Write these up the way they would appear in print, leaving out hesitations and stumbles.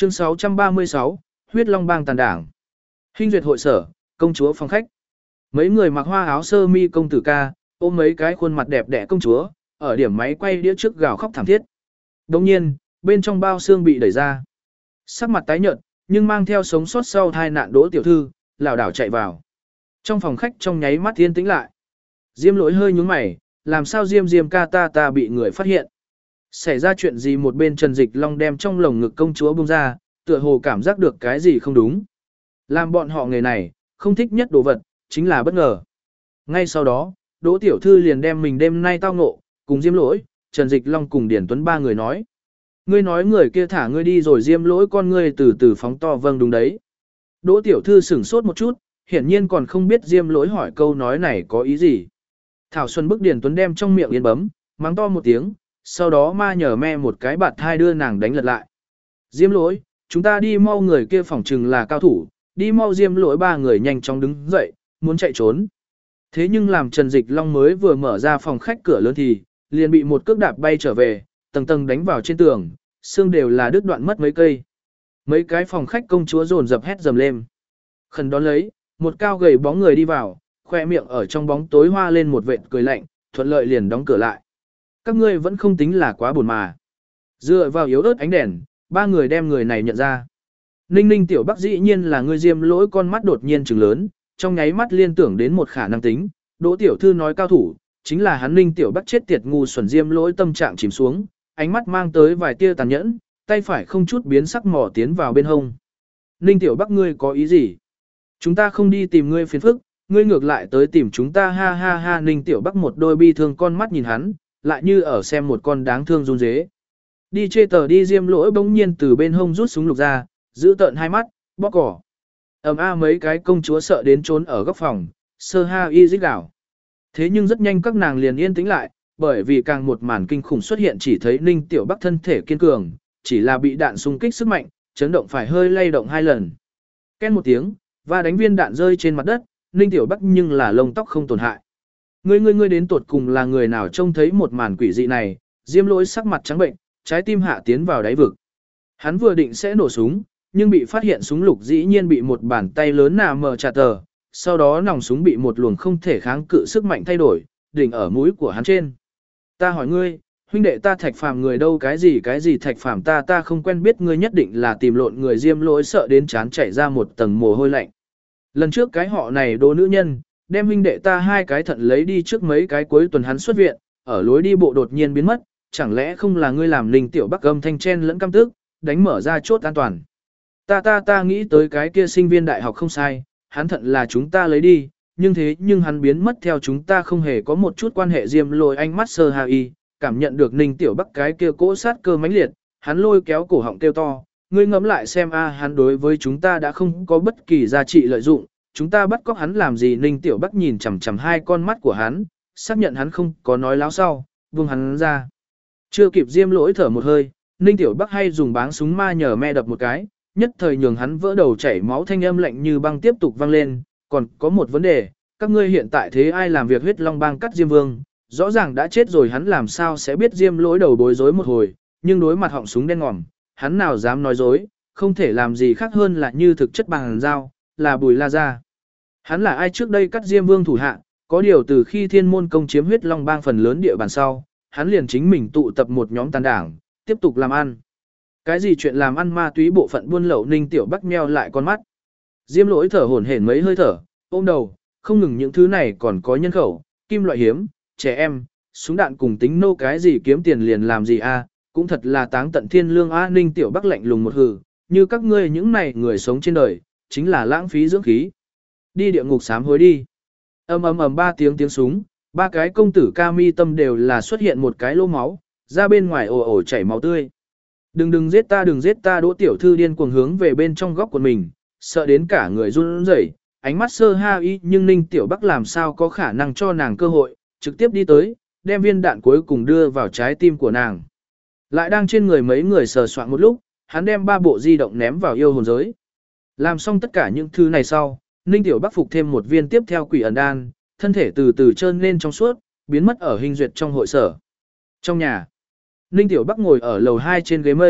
Chương 636, Huyết Long Bang tàn đảng. Hinh duyệt hội sở, công chúa phòng khách. Mấy người mặc hoa áo sơ mi công tử ca, ôm mấy cái khuôn mặt đẹp đẽ công chúa, ở điểm máy quay đĩa trước gào khóc thảm thiết. Đồng nhiên, bên trong bao xương bị đẩy ra. Sắc mặt tái nhợt, nhưng mang theo sống sót sau tai nạn Đỗ tiểu thư, lảo đảo chạy vào. Trong phòng khách trong nháy mắt yên tĩnh lại. Diêm Lỗi hơi nhướng mày, làm sao Diêm ca ta bị người phát hiện. Xảy ra chuyện gì? Một bên Trần Dịch Long đem trong lồng ngực công chúa bung ra, tựa hồ cảm giác được cái gì không đúng. Làm bọn họ nghề này, không thích nhất đồ vật, chính là bất ngờ. Ngay sau đó, Đỗ tiểu thư liền đem mình đêm nay tao ngộ, cùng Diêm Lỗi, Trần Dịch Long cùng Điển Tuấn ba người nói. Ngươi nói người kia thả ngươi đi rồi. Diêm Lỗi con ngươi từ từ phóng to. Vâng đúng đấy. Đỗ tiểu thư sửng sốt một chút, hiển nhiên còn không biết Diêm Lỗi hỏi câu nói này có ý gì. Thảo Xuân bức Điển Tuấn đem trong miệng yên bấm, mắng to một tiếng, sau đó ma nhờ me một cái bạt thai đưa nàng đánh lật lại. Diêm Lỗi, chúng ta đi mau, người kia phỏng chừng là cao thủ, đi mau. Diêm Lỗi ba người nhanh chóng đứng dậy, muốn chạy trốn. Thế nhưng làm Trần Dịch Long mới vừa mở ra phòng khách cửa lớn thì, liền bị một cước đạp bay trở về, tầng tầng đánh vào trên tường, xương đều là đứt đoạn mất mấy cây. Mấy cái phòng khách công chúa dồn dập hét dầm lên. Khẩn đón lấy, một cao gầy bóng người đi vào, khoe miệng ở trong bóng tối hoa lên một vệt cười lạnh, thuận lợi liền đóng cửa lại. Các ngươi vẫn không tính là quá buồn mà. Dựa vào yếu ớt ánh đèn, ba người đem người này nhận ra. Ninh Ninh tiểu Bắc dĩ nhiên là người. Diêm Lỗi con mắt đột nhiên trừng lớn, trong nháy mắt liên tưởng đến một khả năng tính. Đỗ tiểu thư nói cao thủ, chính là hắn. Ninh tiểu Bắc chết tiệt ngu xuẩn. Diêm Lỗi tâm trạng chìm xuống, ánh mắt mang tới vài tia tàn nhẫn, tay phải không chút biến sắc mò tiến vào bên hông. Ninh tiểu Bắc, ngươi có ý gì? Chúng ta không đi tìm ngươi phiền phức, ngươi ngược lại tới tìm chúng ta. Ha ha ha. Ninh tiểu Bắc một đôi bi thương con mắt nhìn hắn, lại như ở xem một con đáng thương run rế. Đi chê tờ đi. Diêm Lỗi bỗng nhiên từ bên hông rút súng lục ra, giữ tợn hai mắt, bóp cỏ. Mấy cái công chúa sợ đến trốn ở góc phòng, sơ ha y rít gào. Thế nhưng rất nhanh các nàng liền yên tĩnh lại, bởi vì càng một màn kinh khủng xuất hiện. Chỉ thấy Ninh tiểu Bắc thân thể kiên cường, chỉ là bị đạn xung kích sức mạnh, chấn động phải hơi lay động 2 lần. Ken một tiếng, và đánh viên đạn rơi trên mặt đất, Ninh tiểu Bắc nhưng là lông tóc không tổn hại. Ngươi đến tột cùng là người nào? Trông thấy một màn quỷ dị này, Diêm Lỗi sắc mặt trắng bệnh, trái tim hạ tiến vào đáy vực. Hắn vừa định sẽ nổ súng, nhưng bị phát hiện súng lục dĩ nhiên bị một bàn tay lớn nà mờ chặt tờ, sau đó nòng súng bị một luồng không thể kháng cự sức mạnh thay đổi, đỉnh ở mũi của hắn trên. Ta hỏi ngươi, huynh đệ ta Thạch Phàm người đâu? Cái gì Thạch Phàm? Ta không quen biết. Ngươi nhất định là tìm lộn người. Diêm Lỗi sợ đến trán chảy ra một tầng mồ hôi lạnh. Lần trước cái họ này đồ nữ nhân, đem huynh đệ ta 2 cái thận lấy đi. Trước mấy cái cuối tuần hắn xuất viện, ở lối đi bộ đột nhiên biến mất, chẳng lẽ không là ngươi làm? Ninh tiểu Bắc âm thanh chen lẫn căm tức, đánh mở ra chốt an toàn. Ta nghĩ tới cái kia sinh viên đại học không sai, hắn thận là chúng ta lấy đi, nhưng hắn biến mất theo chúng ta không hề có một chút quan hệ. Diêm Lỗi ánh mắt sơ ha y, cảm nhận được Ninh tiểu Bắc cái kia cỗ sát cơ mãnh liệt, hắn lôi kéo cổ họng kêu to, ngươi ngẫm lại xem hắn đối với chúng ta đã không có bất kỳ giá trị lợi dụng, chúng ta bắt cóc hắn làm gì? Ninh tiểu Bắc nhìn chằm chằm 2 con mắt của hắn, xác nhận hắn không có nói láo sau, buông hắn ra. Chưa kịp Diêm Lỗi thở một hơi, Ninh tiểu Bắc hay dùng báng súng ma nhờ me đập một cái, nhất thời nhường hắn vỡ đầu chảy máu. Thanh âm lạnh như băng tiếp tục vang lên, còn có một vấn đề, các ngươi hiện tại thế ai làm việc Huyết Long Bang cắt Diêm Vương? Rõ ràng đã chết rồi, hắn làm sao sẽ biết? Diêm Lỗi đầu bối rối một hồi, nhưng đối mặt họng súng đen ngòm, hắn nào dám nói dối, không thể làm gì khác hơn là như thực chất bằng dao, là Bùi La Gia. Hắn là ai? Trước đây cắt Diêm Vương thủ hạ, có điều từ khi Thiên Môn Công chiếm Huyết Long Bang phần lớn địa bàn sau, hắn liền chính mình tụ tập một nhóm tàn đảng, tiếp tục làm ăn. Cái gì chuyện làm ăn ma túy, bộ phận buôn lậu? Ninh tiểu Bắc meo lại con mắt. Diêm Lỗi thở hổn hển mấy hơi thở, ôm đầu, không ngừng những thứ này còn có nhân khẩu, kim loại hiếm, trẻ em, súng đạn cùng tính nô. Cái gì kiếm tiền liền làm gì cũng thật là táng tận thiên lương Ninh tiểu Bắc lạnh lùng một hừ, như các ngươi những này người sống trên đời, chính là lãng phí dưỡng khí. Đi địa ngục sám hối đi. 3 tiếng súng, 3 cái công tử ca mi tâm đều là xuất hiện một cái lỗ máu, ra bên ngoài ồ chảy máu tươi. Đừng giết ta. Đỗ tiểu thư điên cuồng hướng về bên trong góc của mình, sợ đến cả người run rẩy, ánh mắt sơ ha y. Nhưng Ninh tiểu Bắc làm sao có khả năng cho nàng cơ hội, trực tiếp đi tới, đem viên đạn cuối cùng đưa vào trái tim của nàng. Lại đang trên người mấy người sờ soạn một lúc, hắn đem 3 bộ di động ném vào yêu hồn giới. Làm xong tất cả những thứ này sau, Ninh tiểu Bắc phục thêm một viên tiếp theo quỷ ẩn đan, thân thể từ từ trơn lên trong suốt, biến mất ở Hinh duyệt trong hội sở. Trong nhà, Ninh tiểu Bắc ngồi ở lầu 2 trên ghế mây,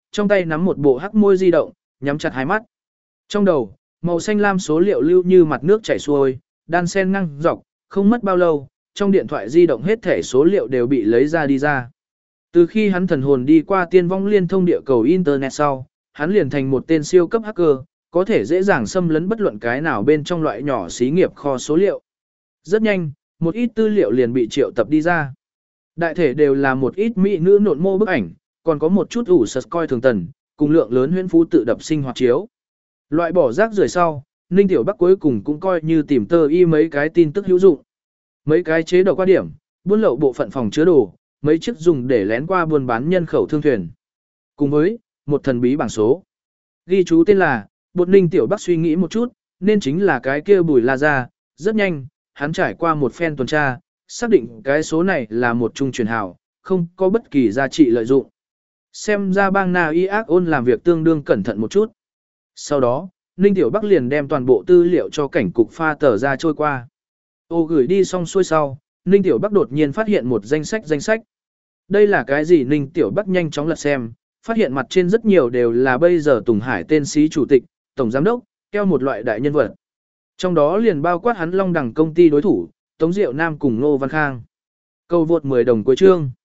trong tay nắm một bộ hắc môi di động, nhắm chặt hai mắt. Trong đầu, màu xanh lam số liệu lưu như mặt nước chảy xuôi, đan sen ngang dọc, không mất bao lâu, trong điện thoại di động hết thể số liệu đều bị lấy ra đi ra. Từ khi hắn thần hồn đi qua tiên vong liên thông địa cầu Internet sau, hắn liền thành một tên siêu cấp hacker, có thể dễ dàng xâm lấn bất luận cái nào bên trong loại nhỏ xí nghiệp kho số liệu. Rất nhanh, một ít tư liệu liền bị triệu tập đi ra. Đại thể đều là một ít mỹ nữ nộn mô bức ảnh, còn có một chút ủ sật coi thường tần, cùng lượng lớn huyễn phú tự đập sinh hoạt chiếu. Loại bỏ rác rưởi sau, Ninh Tiểu Bắc cuối cùng cũng coi như tìm tơ y mấy cái tin tức hữu dụng. Mấy cái chế độ qua điểm, buôn lậu bộ phận phòng chứa đồ, mấy chiếc dùng để lén qua buôn bán nhân khẩu thương thuyền. Cùng với một thần bí bảng số. Ghi chú tên là, Bột Ninh Tiểu Bắc suy nghĩ một chút, nên chính là cái kia Bùi La Gia. Rất nhanh, hắn trải qua một phen tuần tra, xác định cái số này là một trung truyền hào, không có bất kỳ giá trị lợi dụng. Xem ra bang Na Y Ác Ôn làm việc tương đương cẩn thận một chút. Sau đó, Ninh Tiểu Bắc liền đem toàn bộ tư liệu cho cảnh cục pha tờ ra trôi qua. Ô gửi đi xong xuôi sau, Ninh Tiểu Bắc đột nhiên phát hiện một danh sách. Đây là cái gì? Ninh Tiểu Bắc nhanh chóng lật xem, phát hiện mặt trên rất nhiều đều là bây giờ Tùng Hải tên xí chủ tịch, tổng giám đốc, keo một loại đại nhân vật. Trong đó liền bao quát hắn Long Đằng công ty đối thủ, Tống Diệu Nam cùng Ngô Văn Khang. Câu vượt 10 đồng cuối chương.